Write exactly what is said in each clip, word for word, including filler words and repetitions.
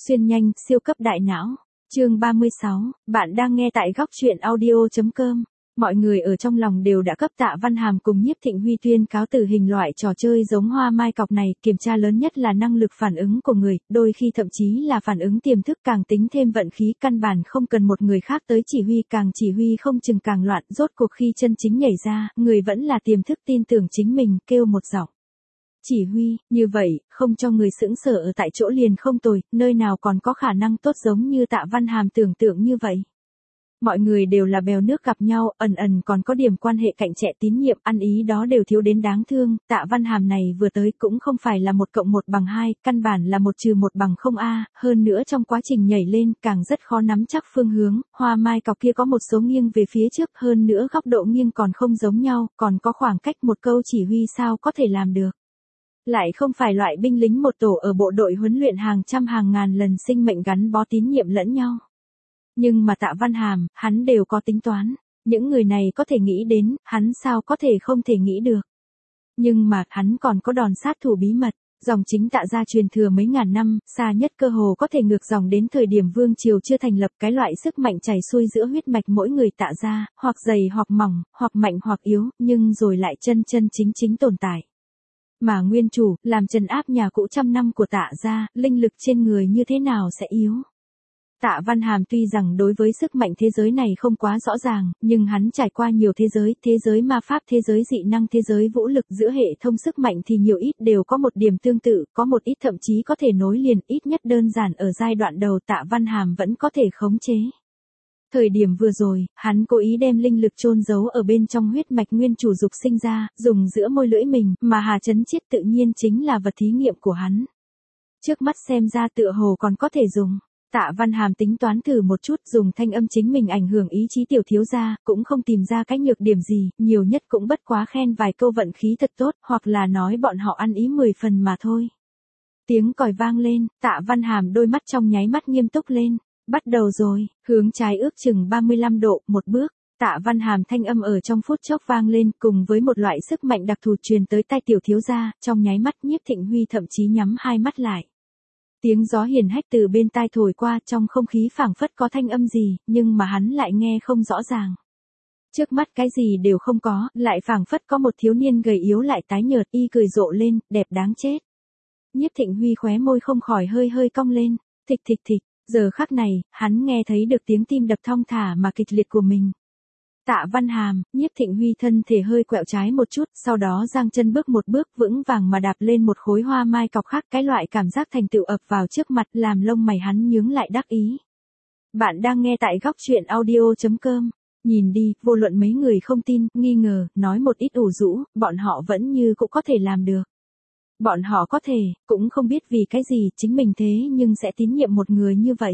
Xuyên nhanh, siêu cấp đại não. Chương ba mươi sáu, bạn đang nghe tại góc truyện audio chấm com. Mọi người ở trong lòng đều đã cấp Tạ Văn Hàm cùng Nhiếp Thịnh Huy tuyên cáo tử hình loại trò chơi giống hoa mai cọc này, kiểm tra lớn nhất là năng lực phản ứng của người, đôi khi thậm chí là phản ứng tiềm thức, càng tính thêm vận khí, căn bản không cần một người khác tới chỉ huy, càng chỉ huy không chừng càng loạn, rốt cuộc khi chân chính nhảy ra, người vẫn là tiềm thức tin tưởng chính mình, kêu một giọng. Chỉ huy, như vậy, không cho người sững sờ ở tại chỗ liền không tồi, nơi nào còn có khả năng tốt giống như Tạ Văn Hàm tưởng tượng như vậy. Mọi người đều là bèo nước gặp nhau, ẩn ẩn còn có điểm quan hệ cạnh trẻ tín nhiệm, ăn ý đó đều thiếu đến đáng thương. Tạ Văn Hàm này vừa tới cũng không phải là một cộng một bằng hai, căn bản là một trừ một bằng không a. Hơn nữa trong quá trình nhảy lên càng rất khó nắm chắc phương hướng, hoa mai cọc kia có một số nghiêng về phía trước, hơn nữa góc độ nghiêng còn không giống nhau, còn có khoảng cách, một câu chỉ huy sao có thể làm được. Lại không phải loại binh lính một tổ ở bộ đội huấn luyện hàng trăm hàng ngàn lần sinh mệnh gắn bó tín nhiệm lẫn nhau. Nhưng mà Tạ Văn Hàm, hắn đều có tính toán, những người này có thể nghĩ đến, hắn sao có thể không thể nghĩ được. Nhưng mà, hắn còn có đòn sát thủ bí mật, dòng chính Tạ gia truyền thừa mấy ngàn năm, xa nhất cơ hồ có thể ngược dòng đến thời điểm vương triều chưa thành lập, cái loại sức mạnh chảy xuôi giữa huyết mạch mỗi người Tạ gia, hoặc dày hoặc mỏng, hoặc mạnh hoặc yếu, nhưng rồi lại chân chân chính chính tồn tại. Mà nguyên chủ, làm trấn áp nhà cũ trăm năm của Tạ gia, linh lực trên người như thế nào sẽ yếu. Tạ Văn Hàm tuy rằng đối với sức mạnh thế giới này không quá rõ ràng, nhưng hắn trải qua nhiều thế giới, thế giới ma pháp, thế giới dị năng, thế giới vũ lực, giữa hệ thông sức mạnh thì nhiều ít đều có một điểm tương tự, có một ít thậm chí có thể nối liền, ít nhất đơn giản ở giai đoạn đầu Tạ Văn Hàm vẫn có thể khống chế. Thời điểm vừa rồi, hắn cố ý đem linh lực chôn giấu ở bên trong huyết mạch nguyên chủ dục sinh ra, dùng giữa môi lưỡi mình, mà Hà Chấn Chiết tự nhiên chính là vật thí nghiệm của hắn. Trước mắt xem ra tựa hồ còn có thể dùng. Tạ Văn Hàm tính toán thử một chút, dùng thanh âm chính mình ảnh hưởng ý chí tiểu thiếu gia, cũng không tìm ra cái nhược điểm gì, nhiều nhất cũng bất quá khen vài câu vận khí thật tốt, hoặc là nói bọn họ ăn ý mười phần mà thôi. Tiếng còi vang lên, Tạ Văn Hàm đôi mắt trong nháy mắt nghiêm túc lên. Bắt đầu rồi, hướng trái ước chừng ba mươi lăm độ, một bước. Tạ Văn Hàm thanh âm ở trong phút chốc vang lên, cùng với một loại sức mạnh đặc thù truyền tới tai tiểu thiếu gia, trong nháy mắt Nhiếp Thịnh Huy thậm chí nhắm hai mắt lại. Tiếng gió hiền hách từ bên tai thổi qua, trong không khí phảng phất có thanh âm gì, nhưng mà hắn lại nghe không rõ ràng. Trước mắt cái gì đều không có, lại phảng phất có một thiếu niên gầy yếu lại tái nhợt, y cười rộ lên, đẹp đáng chết. Nhiếp Thịnh Huy khóe môi không khỏi hơi hơi cong lên, thịch thịch thịch. Giờ khắc này, hắn nghe thấy được tiếng tim đập thong thả mà kịch liệt của mình. Tạ Văn Hàm, Nhiếp Thịnh Huy thân thể hơi quẹo trái một chút, sau đó giang chân bước một bước vững vàng mà đạp lên một khối hoa mai cọc khác, cái loại cảm giác thành tựu ập vào trước mặt làm lông mày hắn nhướng lại đắc ý. Bạn đang nghe tại góc truyện audio chấm com. Nhìn đi, vô luận mấy người không tin, nghi ngờ, nói một ít ủ rũ, bọn họ vẫn như cũng có thể làm được. Bọn họ có thể, cũng không biết vì cái gì chính mình thế nhưng sẽ tín nhiệm một người như vậy.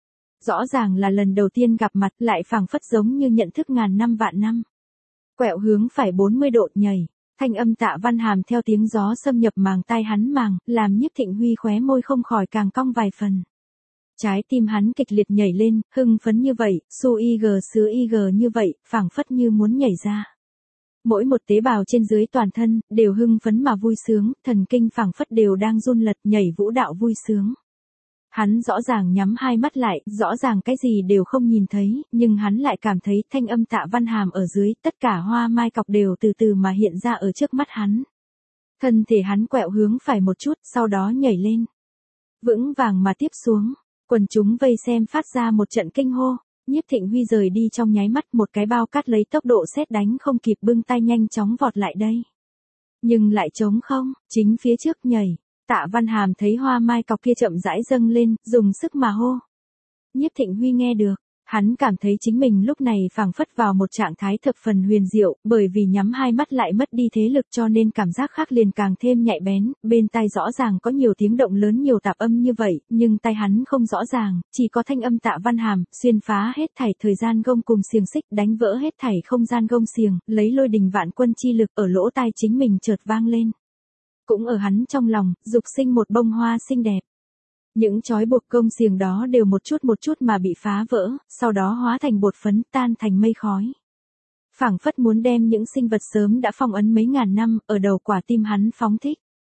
Rõ ràng là lần đầu tiên gặp mặt, lại phảng phất giống như nhận thức ngàn năm vạn năm. Quẹo hướng phải bốn mươi độ nhảy, thanh âm Tạ Văn Hàm theo tiếng gió xâm nhập màng tai hắn màng, làm Nhiếp Thịnh Huy khóe môi không khỏi càng cong vài phần. Trái tim hắn kịch liệt nhảy lên, hưng phấn như vậy, su y gờ sứa y gờ như vậy, phảng phất như muốn nhảy ra. Mỗi một tế bào trên dưới toàn thân, đều hưng phấn mà vui sướng, thần kinh phảng phất đều đang run lật nhảy vũ đạo vui sướng. Hắn rõ ràng nhắm hai mắt lại, rõ ràng cái gì đều không nhìn thấy, nhưng hắn lại cảm thấy thanh âm Tạ Văn Hàm ở dưới, tất cả hoa mai cọc đều từ từ mà hiện ra ở trước mắt hắn. Thân thể hắn quẹo hướng phải một chút, sau đó nhảy lên. Vững vàng mà tiếp xuống, quần chúng vây xem phát ra một trận kinh hô. Nhiếp Thịnh Huy rời đi trong nháy mắt, một cái bao cát lấy tốc độ sét đánh không kịp bưng tay nhanh chóng vọt lại đây. Nhưng lại trống không, chính phía trước nhảy. Tạ Văn Hàm thấy hoa mai cọc kia chậm rãi dâng lên, dùng sức mà hô. Nhiếp Thịnh Huy nghe được, hắn cảm thấy chính mình lúc này phảng phất vào một trạng thái thập phần huyền diệu, bởi vì nhắm hai mắt lại mất đi thế lực cho nên cảm giác khác liền càng thêm nhạy bén, bên tai rõ ràng có nhiều tiếng động lớn nhiều tạp âm như vậy, nhưng tai hắn không rõ ràng, chỉ có thanh âm Tạ Văn Hàm, xuyên phá hết thảy thời gian gông cùng xiềng xích, đánh vỡ hết thảy không gian gông xiềng, lấy lôi đình vạn quân chi lực ở lỗ tai chính mình chợt vang lên. Cũng ở hắn trong lòng, dục sinh một bông hoa xinh đẹp. Những trói buộc gông xiềng đó đều một chút một chút mà bị phá vỡ, sau đó hóa thành bột phấn tan thành mây khói. Phảng phất muốn đem những sinh vật sớm đã phong ấn mấy ngàn năm, ở đầu quả tim hắn phóng thích.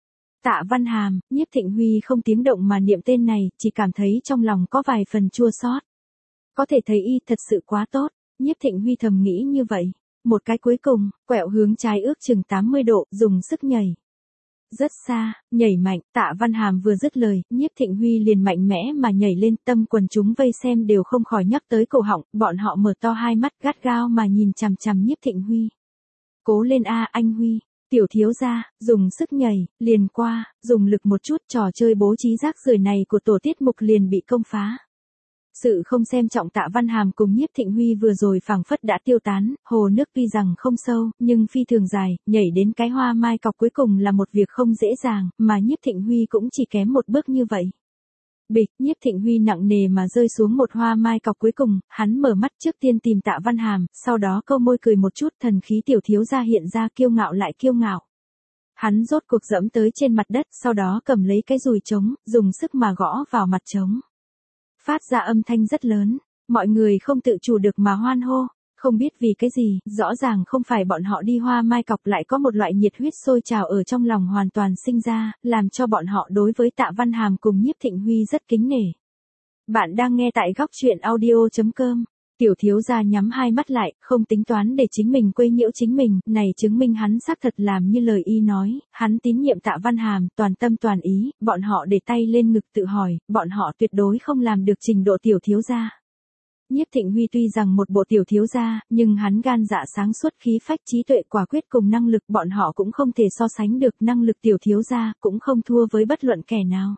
Tạ Văn Hàm, Nhiếp Thịnh Huy không tiếng động mà niệm tên này, chỉ cảm thấy trong lòng có vài phần chua xót. Có thể thấy y thật sự quá tốt, Nhiếp Thịnh Huy thầm nghĩ như vậy. Một cái cuối cùng, quẹo hướng trái ước chừng tám mươi độ, dùng sức nhảy. Rất xa, nhảy mạnh, Tạ Văn Hàm vừa dứt lời, Nhiếp Thịnh Huy liền mạnh mẽ mà nhảy lên, tâm quần chúng vây xem đều không khỏi nhắc tới cổ họng, bọn họ mở to hai mắt gắt gao mà nhìn chằm chằm Nhiếp Thịnh Huy. Cố lên a anh Huy, tiểu thiếu gia, dùng sức nhảy, liền qua, dùng lực một chút, trò chơi bố trí rác rưởi này của tổ tiết mục liền bị công phá. Sự không xem trọng Tạ Văn Hàm cùng Nhiếp Thịnh Huy vừa rồi phảng phất đã tiêu tán, hồ nước tuy rằng không sâu, nhưng phi thường dài, nhảy đến cái hoa mai cọc cuối cùng là một việc không dễ dàng, mà Nhiếp Thịnh Huy cũng chỉ kém một bước như vậy. Bịch, Nhiếp Thịnh Huy nặng nề mà rơi xuống một hoa mai cọc cuối cùng, hắn mở mắt trước tiên tìm Tạ Văn Hàm, sau đó câu môi cười một chút, thần khí tiểu thiếu gia hiện ra, kiêu ngạo lại kiêu ngạo. Hắn rốt cuộc dẫm tới trên mặt đất, sau đó cầm lấy cái dùi trống, dùng sức mà gõ vào mặt trống. Phát ra âm thanh rất lớn, mọi người không tự chủ được mà hoan hô, không biết vì cái gì, rõ ràng không phải bọn họ đi hoa mai cọc, lại có một loại nhiệt huyết sôi trào ở trong lòng hoàn toàn sinh ra, làm cho bọn họ đối với Tạ Văn Hàm cùng Nhiếp Thịnh Huy rất kính nể. Bạn đang nghe tại góc truyện audio chấm com. Tiểu thiếu gia nhắm hai mắt lại, không tính toán để chính mình quấy nhiễu chính mình, này chứng minh hắn xác thật làm như lời y nói, hắn tín nhiệm Tạ Văn Hàm, toàn tâm toàn ý, bọn họ để tay lên ngực tự hỏi, bọn họ tuyệt đối không làm được trình độ tiểu thiếu gia. Nhiếp Thịnh Huy tuy rằng một bộ tiểu thiếu gia, nhưng hắn gan dạ sáng suốt, khí phách, trí tuệ, quả quyết cùng năng lực, bọn họ cũng không thể so sánh được, năng lực tiểu thiếu gia cũng không thua với bất luận kẻ nào.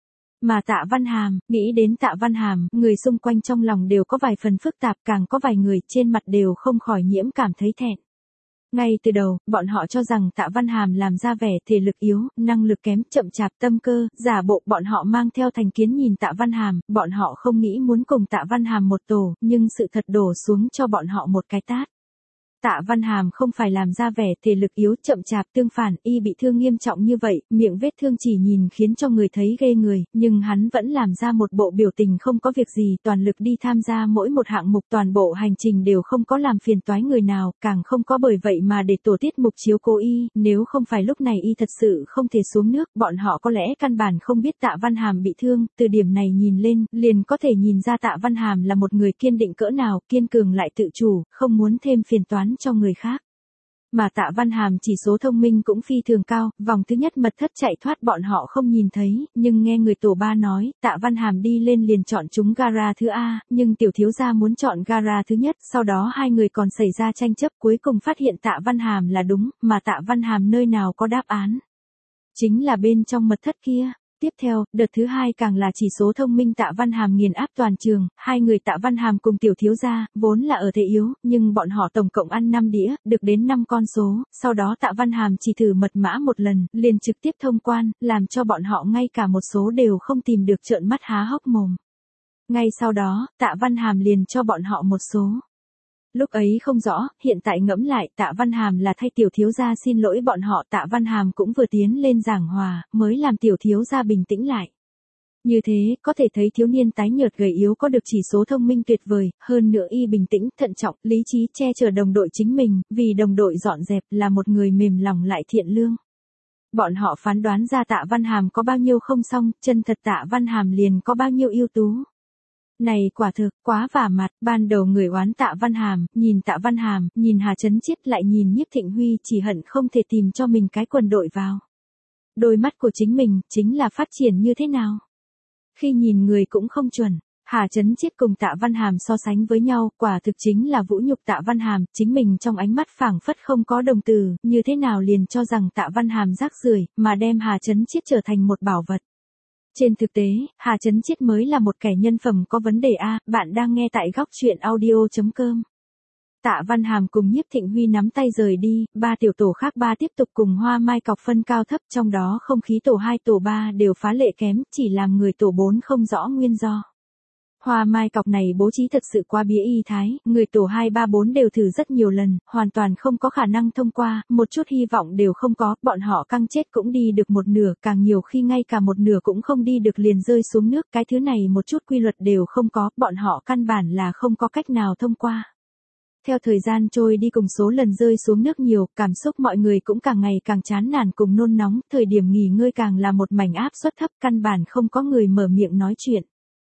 Mà Tạ Văn Hàm, nghĩ đến Tạ Văn Hàm, người xung quanh trong lòng đều có vài phần phức tạp, càng có vài người trên mặt đều không khỏi nhiễm cảm thấy thẹn. Ngay từ đầu, bọn họ cho rằng Tạ Văn Hàm làm ra vẻ thể lực yếu, năng lực kém, chậm chạp, tâm cơ, giả bộ, bọn họ mang theo thành kiến nhìn Tạ Văn Hàm, bọn họ không nghĩ muốn cùng Tạ Văn Hàm một tổ, nhưng sự thật đổ xuống cho bọn họ một cái tát. Tạ Văn Hàm không phải làm ra vẻ thể lực yếu, chậm chạp, tương phản, y bị thương nghiêm trọng như vậy, miệng vết thương chỉ nhìn khiến cho người thấy ghê người, nhưng hắn vẫn làm ra một bộ biểu tình không có việc gì, toàn lực đi tham gia mỗi một hạng mục, toàn bộ hành trình đều không có làm phiền toái người nào, càng không có bởi vậy mà để tổ tiết mục chiếu cố y, nếu không phải lúc này y thật sự không thể xuống nước, bọn họ có lẽ căn bản không biết Tạ Văn Hàm bị thương, từ điểm này nhìn lên, liền có thể nhìn ra Tạ Văn Hàm là một người kiên định cỡ nào, kiên cường lại tự chủ, không muốn thêm phiền toán cho người khác. Mà Tạ Văn Hàm chỉ số thông minh cũng phi thường cao, vòng thứ nhất mật thất chạy thoát bọn họ không nhìn thấy, nhưng nghe người tổ ba nói, Tạ Văn Hàm đi lên liền chọn chúng gara thứ A, nhưng tiểu thiếu gia muốn chọn gara thứ nhất, sau đó hai người còn xảy ra tranh chấp, cuối cùng phát hiện Tạ Văn Hàm là đúng, mà Tạ Văn Hàm nơi nào có đáp án. Chính là bên trong mật thất kia. Tiếp theo, đợt thứ hai càng là chỉ số thông minh Tạ Văn Hàm nghiền áp toàn trường, hai người Tạ Văn Hàm cùng tiểu thiếu gia, vốn là ở thế yếu, nhưng bọn họ tổng cộng ăn năm đĩa, được đến năm con số, sau đó Tạ Văn Hàm chỉ thử mật mã một lần, liền trực tiếp thông quan, làm cho bọn họ ngay cả một số đều không tìm được, trợn mắt há hốc mồm. Ngay sau đó, Tạ Văn Hàm liền cho bọn họ một số. Lúc ấy không rõ, hiện tại ngẫm lại, Tạ Văn Hàm là thay tiểu thiếu gia xin lỗi bọn họ, Tạ Văn Hàm cũng vừa tiến lên giảng hòa, mới làm tiểu thiếu gia bình tĩnh lại. Như thế, có thể thấy thiếu niên tái nhợt gầy yếu có được chỉ số thông minh tuyệt vời, hơn nữa y bình tĩnh, thận trọng, lý trí, che chở đồng đội chính mình, vì đồng đội dọn dẹp, là một người mềm lòng lại thiện lương. Bọn họ phán đoán ra Tạ Văn Hàm có bao nhiêu không xong, chân thật Tạ Văn Hàm liền có bao nhiêu ưu tú. Này quả thực, quá vả mặt, ban đầu người oán Tạ Văn Hàm, nhìn Tạ Văn Hàm, nhìn Hà Chấn Chiết lại nhìn Nhiếp Thịnh Huy, chỉ hận không thể tìm cho mình cái quần đội vào. Đôi mắt của chính mình, chính là phát triển như thế nào? Khi nhìn người cũng không chuẩn, Hà Chấn Chiết cùng Tạ Văn Hàm so sánh với nhau, quả thực chính là vũ nhục Tạ Văn Hàm, chính mình trong ánh mắt phảng phất không có đồng từ, như thế nào liền cho rằng Tạ Văn Hàm rác rưởi, mà đem Hà Chấn Chiết trở thành một bảo vật. Trên thực tế, Hà Chấn Chiết mới là một kẻ nhân phẩm có vấn đề a, bạn đang nghe tại góc truyện audio chấm com. Tạ Văn Hàm cùng Nhiếp Thịnh Huy nắm tay rời đi, ba tiểu tổ khác ba tiếp tục cùng hoa mai cọc phân cao thấp, trong đó không khí tổ hai tổ ba đều phá lệ kém, chỉ làm người tổ bốn không rõ nguyên do. Hoa mai cọc này bố trí thật sự quá bía y thái, người tổ hai ba bốn đều thử rất nhiều lần, hoàn toàn không có khả năng thông qua, một chút hy vọng đều không có, bọn họ căng chết cũng đi được một nửa, càng nhiều khi ngay cả một nửa cũng không đi được liền rơi xuống nước, cái thứ này một chút quy luật đều không có, bọn họ căn bản là không có cách nào thông qua. Theo thời gian trôi đi cùng số lần rơi xuống nước nhiều, cảm xúc mọi người cũng càng ngày càng chán nản cùng nôn nóng, thời điểm nghỉ ngơi càng là một mảnh áp suất thấp, căn bản không có người mở miệng nói chuyện.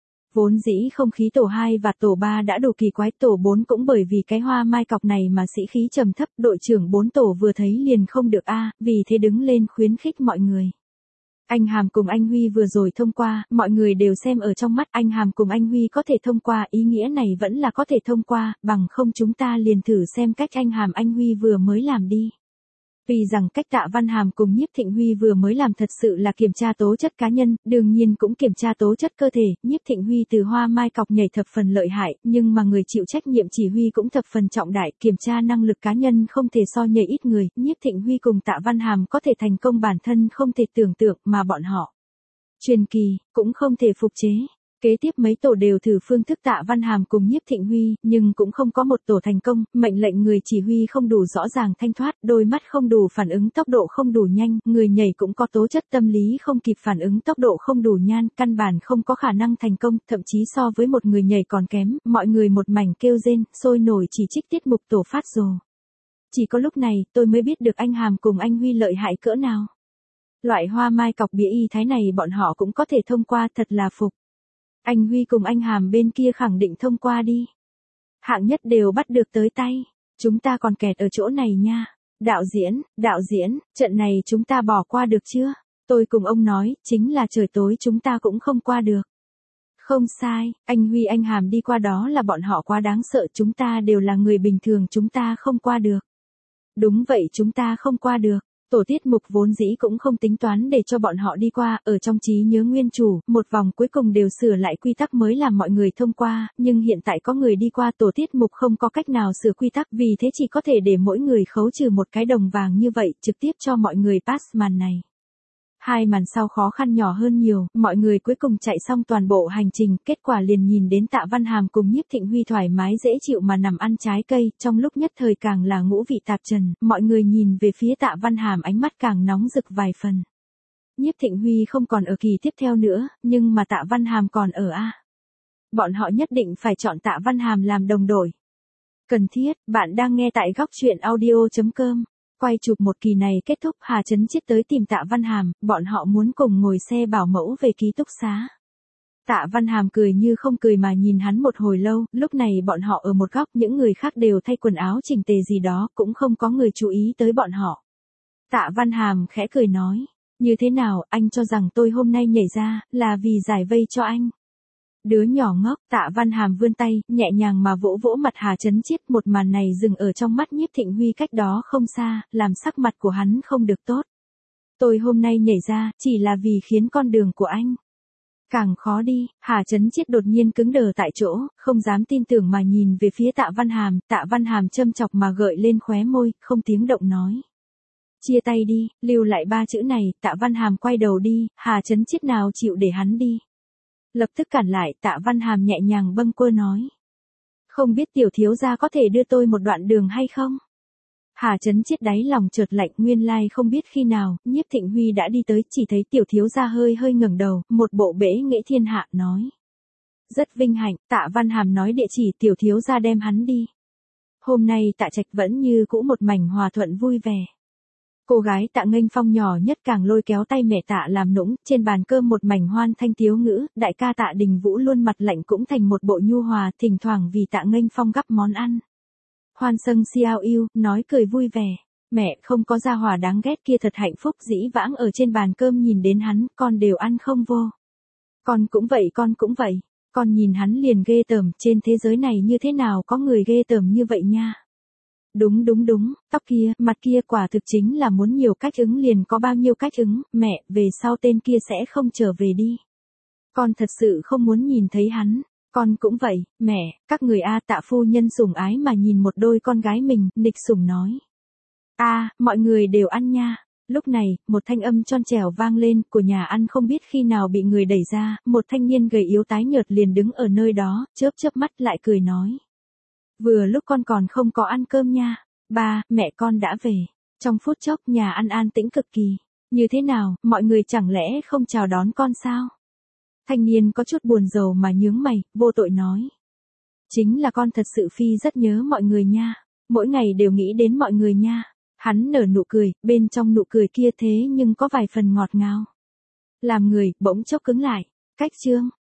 Vốn dĩ không khí tổ hai và tổ ba đã đủ kỳ quái, tổ bốn cũng bởi vì cái hoa mai cọc này mà sĩ khí trầm thấp, đội trưởng bốn tổ vừa thấy liền không được a, vì thế đứng lên khuyến khích mọi người. Anh Hàm cùng anh Huy vừa rồi thông qua, mọi người đều xem ở trong mắt, anh Hàm cùng anh Huy có thể thông qua, ý nghĩa này vẫn là có thể thông qua, bằng không chúng ta liền thử xem cách anh Hàm anh Huy vừa mới làm đi. Vì rằng cách Tạ Văn Hàm cùng Nhiếp Thịnh Huy vừa mới làm thật sự là kiểm tra tố chất cá nhân, đương nhiên cũng kiểm tra tố chất cơ thể, Nhiếp Thịnh Huy từ hoa mai cọc nhảy thập phần lợi hại, nhưng mà người chịu trách nhiệm chỉ huy cũng thập phần trọng đại, kiểm tra năng lực cá nhân không thể so nhảy ít người, Nhiếp Thịnh Huy cùng Tạ Văn Hàm có thể thành công bản thân không thể tưởng tượng mà bọn họ. Truyền kỳ, cũng không thể phục chế. Kế tiếp mấy tổ đều thử phương thức Tạ Văn Hàm cùng Nhiếp Thịnh Huy, nhưng cũng không có một tổ thành công, mệnh lệnh người chỉ huy không đủ rõ ràng thanh thoát, đôi mắt không đủ phản ứng tốc độ không đủ nhanh, người nhảy cũng có tố chất tâm lý không kịp phản ứng tốc độ không đủ nhan, căn bản không có khả năng thành công, thậm chí so với một người nhảy còn kém, mọi người một mảnh kêu rên, sôi nổi chỉ trích tiết mục tổ phát rồ. Chỉ có lúc này, tôi mới biết được anh Hàm cùng anh Huy lợi hại cỡ nào. Loại hoa mai cọc bía y thái này bọn họ cũng có thể thông qua, thật là phục. Anh Huy cùng anh Hàm bên kia khẳng định thông qua đi. Hạng nhất đều bắt được tới tay. Chúng ta còn kẹt ở chỗ này nha. Đạo diễn, đạo diễn, trận này chúng ta bỏ qua được chưa? Tôi cùng ông nói, chính là trời tối chúng ta cũng không qua được. Không sai, anh Huy anh Hàm đi qua đó là bọn họ quá đáng sợ, chúng ta đều là người bình thường, chúng ta không qua được. Đúng vậy, chúng ta không qua được. Tổ tiết mục vốn dĩ cũng không tính toán để cho bọn họ đi qua, ở trong trí nhớ nguyên chủ, một vòng cuối cùng đều sửa lại quy tắc mới làm mọi người thông qua, nhưng hiện tại có người đi qua, tổ tiết mục không có cách nào sửa quy tắc, vì thế chỉ có thể để mỗi người khấu trừ một cái đồng vàng như vậy, trực tiếp cho mọi người pass màn này. Hai màn sau khó khăn nhỏ hơn nhiều, mọi người cuối cùng chạy xong toàn bộ hành trình, kết quả liền nhìn đến Tạ Văn Hàm cùng Nhiếp Thịnh Huy thoải mái dễ chịu mà nằm ăn trái cây, trong lúc nhất thời càng là ngũ vị tạp trần, mọi người nhìn về phía Tạ Văn Hàm ánh mắt càng nóng rực vài phần. Nhiếp Thịnh Huy không còn ở kỳ tiếp theo nữa, nhưng mà Tạ Văn Hàm còn ở a. Bọn họ nhất định phải chọn Tạ Văn Hàm làm đồng đội. Cần thiết, bạn đang nghe tại góc truyện audio chấm com. Quay chụp một kỳ này kết thúc, Hà Chấn Chiết tới tìm Tạ Văn Hàm, bọn họ muốn cùng ngồi xe bảo mẫu về ký túc xá. Tạ Văn Hàm cười như không cười mà nhìn hắn một hồi lâu, lúc này bọn họ ở một góc, những người khác đều thay quần áo chỉnh tề gì đó, cũng không có người chú ý tới bọn họ. Tạ Văn Hàm khẽ cười nói, như thế nào, anh cho rằng tôi hôm nay nhảy ra, là vì giải vây cho anh. Đứa nhỏ ngốc, Tạ Văn Hàm vươn tay, nhẹ nhàng mà vỗ vỗ mặt Hà Chấn Chiết, một màn này dừng ở trong mắt Nhiếp Thịnh Huy cách đó không xa, làm sắc mặt của hắn không được tốt. Tôi hôm nay nhảy ra, chỉ là vì khiến con đường của anh càng khó đi. Hà Chấn Chiết đột nhiên cứng đờ tại chỗ, không dám tin tưởng mà nhìn về phía Tạ Văn Hàm, Tạ Văn Hàm châm chọc mà gợi lên khóe môi, không tiếng động nói. Chia tay đi, lưu lại ba chữ này, Tạ Văn Hàm quay đầu đi, Hà Chấn Chiết nào chịu để hắn đi. Lập tức cản lại, Tạ Văn Hàm nhẹ nhàng bâng quơ nói. Không biết tiểu thiếu gia có thể đưa tôi một đoạn đường hay không? Hà Chấn Chiết đáy lòng chợt lạnh, nguyên lai không biết khi nào, Nhiếp Thịnh Huy đã đi tới, chỉ thấy tiểu thiếu gia hơi hơi ngẩng đầu, một bộ bể nghệ thiên hạ, nói. Rất vinh hạnh, Tạ Văn Hàm nói địa chỉ, tiểu thiếu gia đem hắn đi. Hôm nay Tạ Trạch vẫn như cũ một mảnh hòa thuận vui vẻ. Cô gái Tạ Nghênh Phong nhỏ nhất càng lôi kéo tay mẹ Tạ làm nũng, trên bàn cơm một mảnh hoan thanh tiếu ngữ, đại ca Tạ Đình Vũ luôn mặt lạnh cũng thành một bộ nhu hòa, thỉnh thoảng vì Tạ Nghênh Phong gắp món ăn. Hoan sâng xiao yêu, nói cười vui vẻ. Mẹ không có gia hỏa đáng ghét kia thật hạnh phúc, dĩ vãng ở trên bàn cơm nhìn đến hắn, con đều ăn không vô. Con cũng vậy, con cũng vậy. Con nhìn hắn liền ghê tởm, trên thế giới này như thế nào có người ghê tởm như vậy nha. Đúng đúng đúng, tóc kia, mặt kia quả thực chính là muốn nhiều cách ứng liền có bao nhiêu cách ứng, mẹ, về sau tên kia sẽ không trở về đi. Con thật sự không muốn nhìn thấy hắn, con cũng vậy, mẹ, các người a. Tạ phu nhân sủng ái mà nhìn một đôi con gái mình, nịch sủng nói. A, mọi người đều ăn nha. Lúc này, một thanh âm tròn trẻo vang lên, của nhà ăn không biết khi nào bị người đẩy ra, một thanh niên gầy yếu tái nhợt liền đứng ở nơi đó, chớp chớp mắt lại cười nói. Vừa lúc con còn không có ăn cơm nha. Ba, mẹ con đã về. Trong phút chốc nhà ăn an tĩnh cực kỳ. Như thế nào, mọi người chẳng lẽ không chào đón con sao? Thanh niên có chút buồn rầu mà nhướng mày, vô tội nói. Chính là con thật sự Phi rất nhớ mọi người nha. Mỗi ngày đều nghĩ đến mọi người nha. Hắn nở nụ cười, bên trong nụ cười kia thế nhưng có vài phần ngọt ngào. Làm người, bỗng chốc cứng lại. Cách chương.